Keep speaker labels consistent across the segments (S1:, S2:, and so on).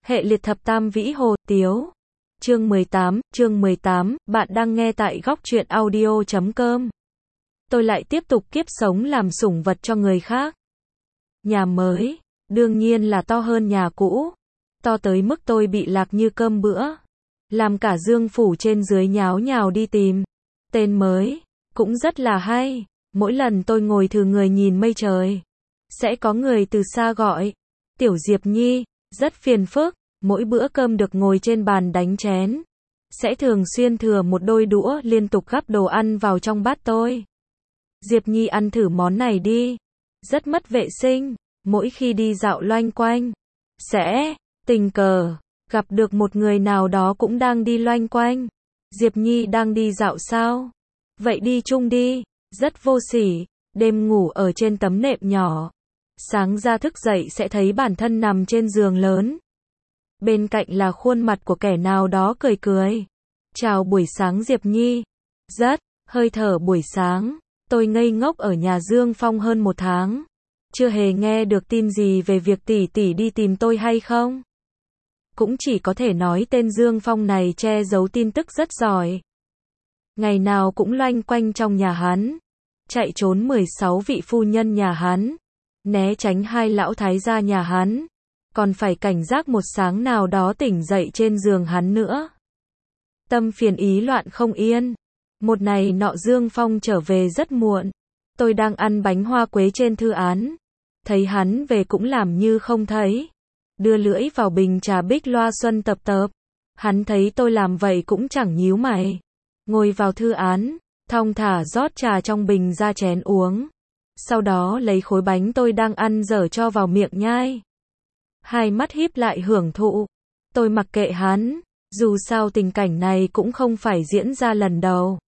S1: Hệ liệt thập tam vĩ hồ tiếu. Chương 18, bạn đang nghe tại góc truyện audio.com. Tôi lại tiếp tục kiếp sống làm sủng vật cho người khác. Nhà mới, đương nhiên là to hơn nhà cũ. To tới mức tôi bị lạc như cơm bữa. Làm cả Dương phủ trên dưới nháo nhào đi tìm. Tên mới, cũng rất là hay. Mỗi lần tôi ngồi thừ người nhìn mây trời, sẽ có người từ xa gọi, Tiểu Diệp Nhi, rất phiền phức. Mỗi bữa cơm được ngồi trên bàn đánh chén, sẽ thường xuyên thừa một đôi đũa liên tục gắp đồ ăn vào trong bát tôi. Diệp Nhi ăn thử món này đi. Rất mất vệ sinh. Mỗi khi đi dạo loanh quanh, sẽ tình cờ gặp được một người nào đó cũng đang đi loanh quanh. Diệp Nhi đang đi dạo sao? Vậy đi chung đi. Rất vô sỉ. Đêm ngủ ở trên tấm nệm nhỏ, sáng ra thức dậy sẽ thấy bản thân nằm trên giường lớn. Bên cạnh là khuôn mặt của kẻ nào đó cười cười. Chào buổi sáng Diệp Nhi. Rất, hơi thở buổi sáng. Tôi ngây ngốc ở nhà Dương Phong hơn 1 tháng. Chưa hề nghe được tin gì về việc tỷ tỷ đi tìm tôi hay không. Cũng chỉ có thể nói tên Dương Phong này che giấu tin tức rất giỏi. Ngày nào cũng loanh quanh trong nhà hắn. Chạy trốn 16 vị phu nhân nhà hắn. Né tránh 2 lão thái gia nhà hắn. Còn phải cảnh giác một sáng nào đó tỉnh dậy trên giường hắn nữa. Tâm phiền ý loạn không yên. Một ngày nọ Dương Phong trở về rất muộn. Tôi đang ăn bánh hoa quế trên thư án. Thấy hắn về cũng làm như không thấy. Đưa lưỡi vào bình trà Bích Loa Xuân tập tập. Hắn thấy tôi làm vậy cũng chẳng nhíu mày. Ngồi vào thư án, thong thả rót trà trong bình ra chén uống. Sau đó lấy khối bánh tôi đang ăn dở cho vào miệng nhai. Hai mắt híp lại hưởng thụ. Tôi mặc kệ hắn, dù sao tình cảnh này cũng không phải diễn ra lần đầu.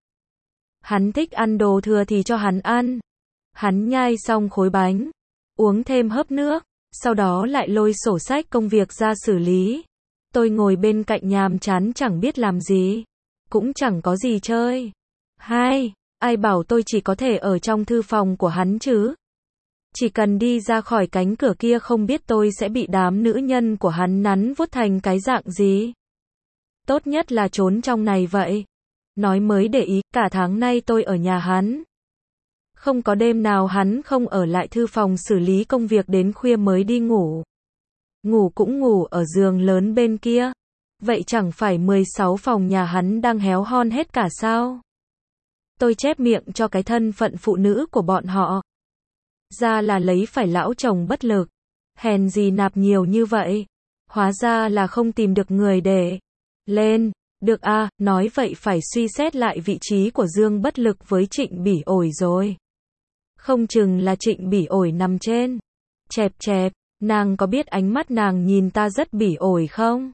S1: Hắn thích ăn đồ thừa thì cho hắn ăn. Hắn nhai xong khối bánh, uống thêm hớp nước, sau đó lại lôi sổ sách công việc ra xử lý. Tôi ngồi bên cạnh nhàm chán chẳng biết làm gì, cũng chẳng có gì chơi. Ai bảo tôi chỉ có thể ở trong thư phòng của hắn chứ? Chỉ cần đi ra khỏi cánh cửa kia không biết tôi sẽ bị đám nữ nhân của hắn nắn vuốt thành cái dạng gì. Tốt nhất là trốn trong này vậy. Nói mới để ý, cả tháng nay tôi ở nhà hắn. Không có đêm nào hắn không ở lại thư phòng xử lý công việc đến khuya mới đi ngủ. Ngủ cũng ngủ ở giường lớn bên kia. Vậy chẳng phải 16 phòng nhà hắn đang héo hon hết cả sao? Tôi chép miệng cho cái thân phận phụ nữ của bọn họ. Ra là lấy phải lão chồng bất lực. Hèn gì nạp nhiều như vậy. Hóa ra là không tìm được người để lên. Được à, nói vậy phải suy xét lại vị trí của Dương Bất Lực với Trịnh Bỉ Ổi rồi. Không chừng là Trịnh Bỉ Ổi nằm trên. Chẹp, nàng có biết ánh mắt nàng nhìn ta rất bỉ ổi không?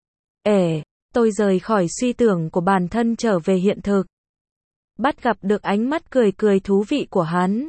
S1: Tôi rời khỏi suy tưởng của bản thân trở về hiện thực. Bắt gặp được ánh mắt cười cười thú vị của hắn.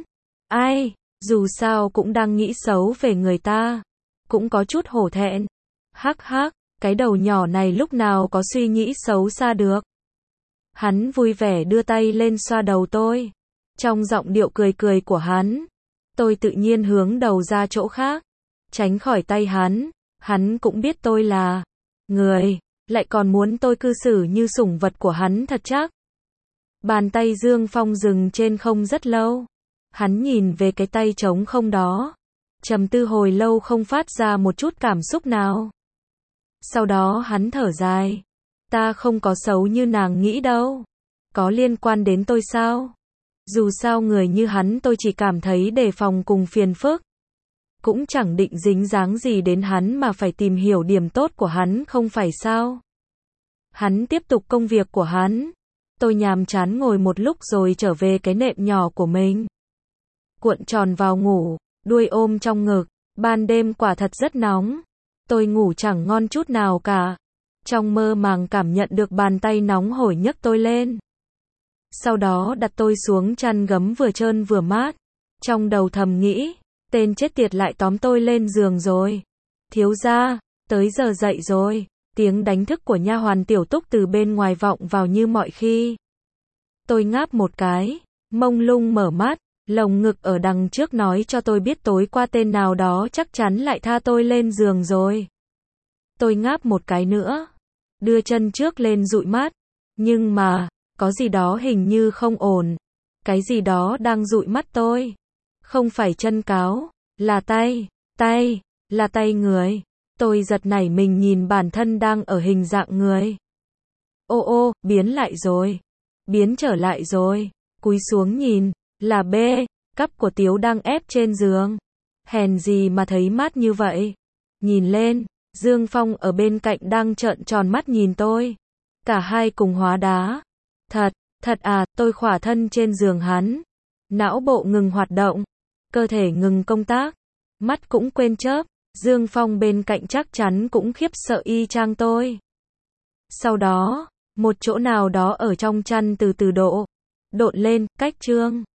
S1: Dù sao cũng đang nghĩ xấu về người ta. Cũng có chút hổ thẹn. Hắc, cái đầu nhỏ này lúc nào có suy nghĩ xấu xa được. Hắn vui vẻ đưa tay lên xoa đầu tôi. Trong giọng điệu cười cười của hắn, tôi tự nhiên hướng đầu ra chỗ khác, tránh khỏi tay hắn. Hắn cũng biết tôi là người, lại còn muốn tôi cư xử như sủng vật của hắn thật chắc. Bàn tay Dương Phong dừng trên không rất lâu. Hắn nhìn về cái tay trống không đó, trầm tư hồi lâu không phát ra một chút cảm xúc nào. Sau đó hắn thở dài. Ta không có xấu như nàng nghĩ đâu. Có liên quan đến tôi sao? Dù sao người như hắn tôi chỉ cảm thấy đề phòng cùng phiền phức. Cũng chẳng định dính dáng gì đến hắn mà phải tìm hiểu điểm tốt của hắn không phải sao? Hắn tiếp tục công việc của hắn. Tôi nhàm chán ngồi một lúc rồi trở về cái nệm nhỏ của mình. Cuộn tròn vào ngủ, đuôi ôm trong ngực. Ban đêm quả thật rất nóng. Tôi ngủ chẳng ngon chút nào cả. Trong mơ màng cảm nhận được bàn tay nóng hổi nhấc tôi lên. Sau đó đặt tôi xuống chăn gấm vừa trơn vừa mát. Trong đầu thầm nghĩ, tên chết tiệt lại tóm tôi lên giường rồi. Thiếu gia, tới giờ dậy rồi. Tiếng đánh thức của nha hoàn Tiểu Túc từ bên ngoài vọng vào như mọi khi. Tôi ngáp một cái, mông lung mở mắt. Lồng ngực ở đằng trước nói cho tôi biết tối qua tên nào đó chắc chắn lại tha tôi lên giường rồi. Tôi ngáp một cái nữa, đưa chân trước lên dụi mắt, nhưng mà, có gì đó hình như không ổn. Cái gì đó đang dụi mắt tôi. Không phải chân cáo, là tay, là tay người. Tôi giật nảy mình nhìn bản thân đang ở hình dạng người. Ô, biến lại rồi. Biến trở lại rồi. Cúi xuống nhìn, là B, cắp của Tiếu đang ép trên giường. Hèn gì mà thấy mát như vậy. Nhìn lên, Dương Phong ở bên cạnh đang trợn tròn mắt nhìn tôi. Cả hai cùng hóa đá. Thật à, tôi khỏa thân trên giường hắn. Não bộ ngừng hoạt động, cơ thể ngừng công tác, mắt cũng quên chớp. Dương Phong bên cạnh chắc chắn cũng khiếp sợ y chang tôi. Sau đó, một chỗ nào đó ở trong chăn từ từ độn lên, cách Trương